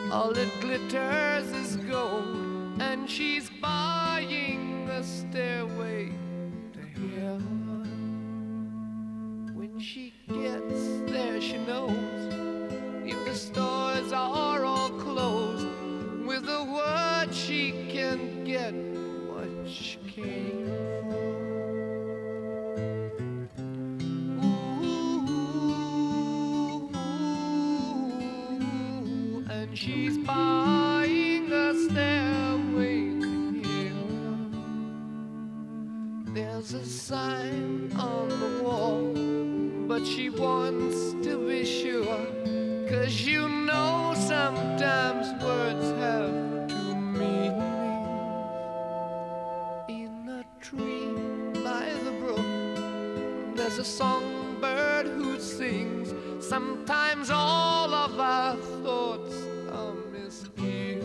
All that glitters is gold, and she's buying a stairway to heaven. When she gets there, she knows if the stores are all closed, with a word she can get what she came for. And she's buying a stairway to heaven. There's a sign on the wall, but she wants to be sure, 'cause you know sometimes words have two meanings. In a tree by the brook, there's a songbird who sings. Sometimes all of our thoughts are misgiven.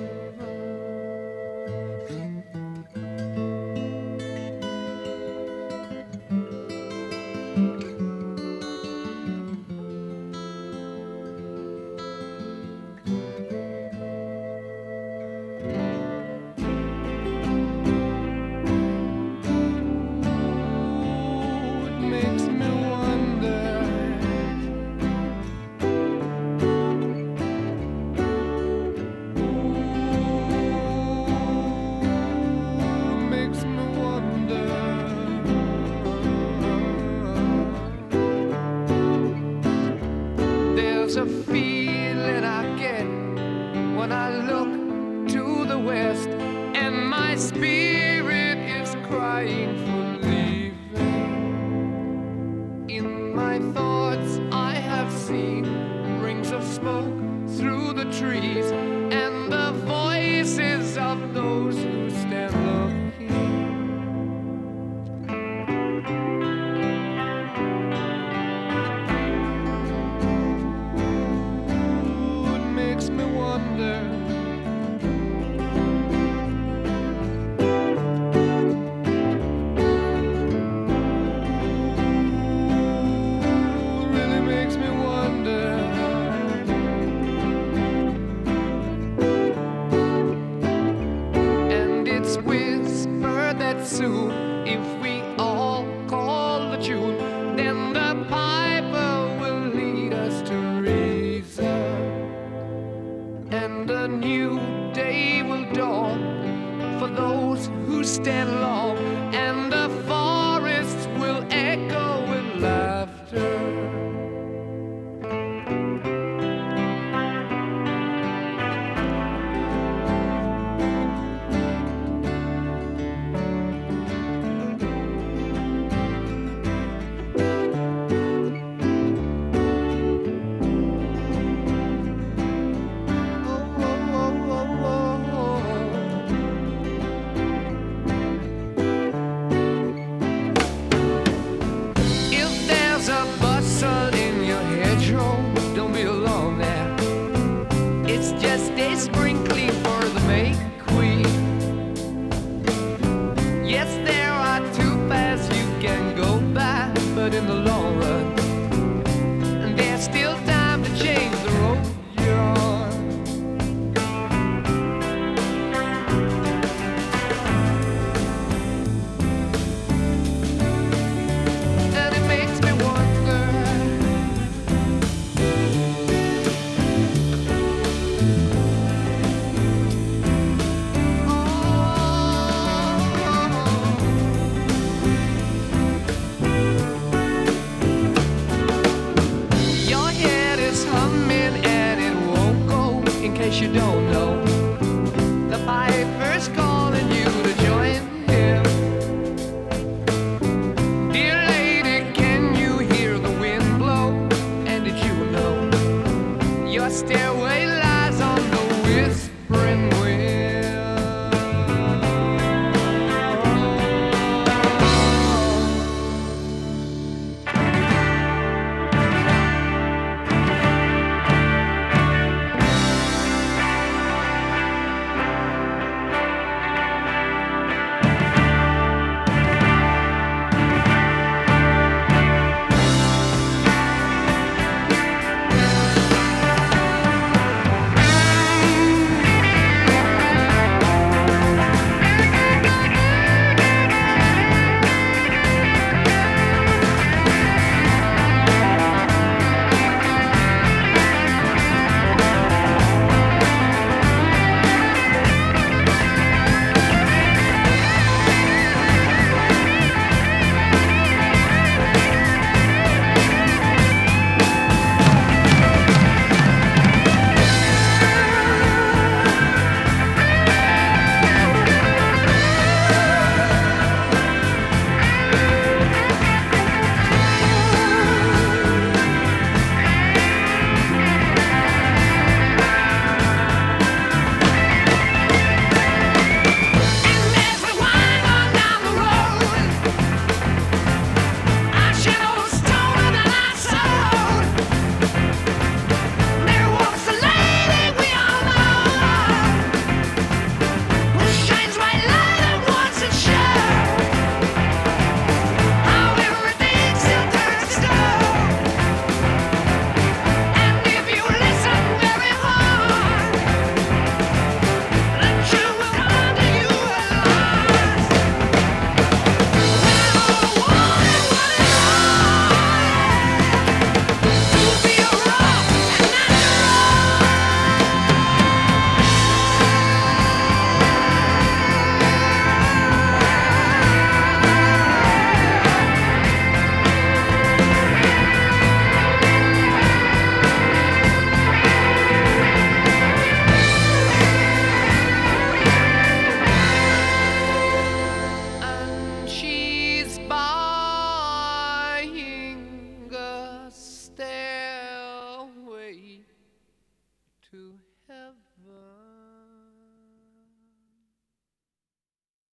There's a feeling I get when I look to the west, and my spirit is crying for leaving. In my thoughts I have seen rings of smoke through the trees, and the voices of those who stand looking. Soon, if we all call the tune, then the piper will lead us to reason, and a new day will dawn for those who stand long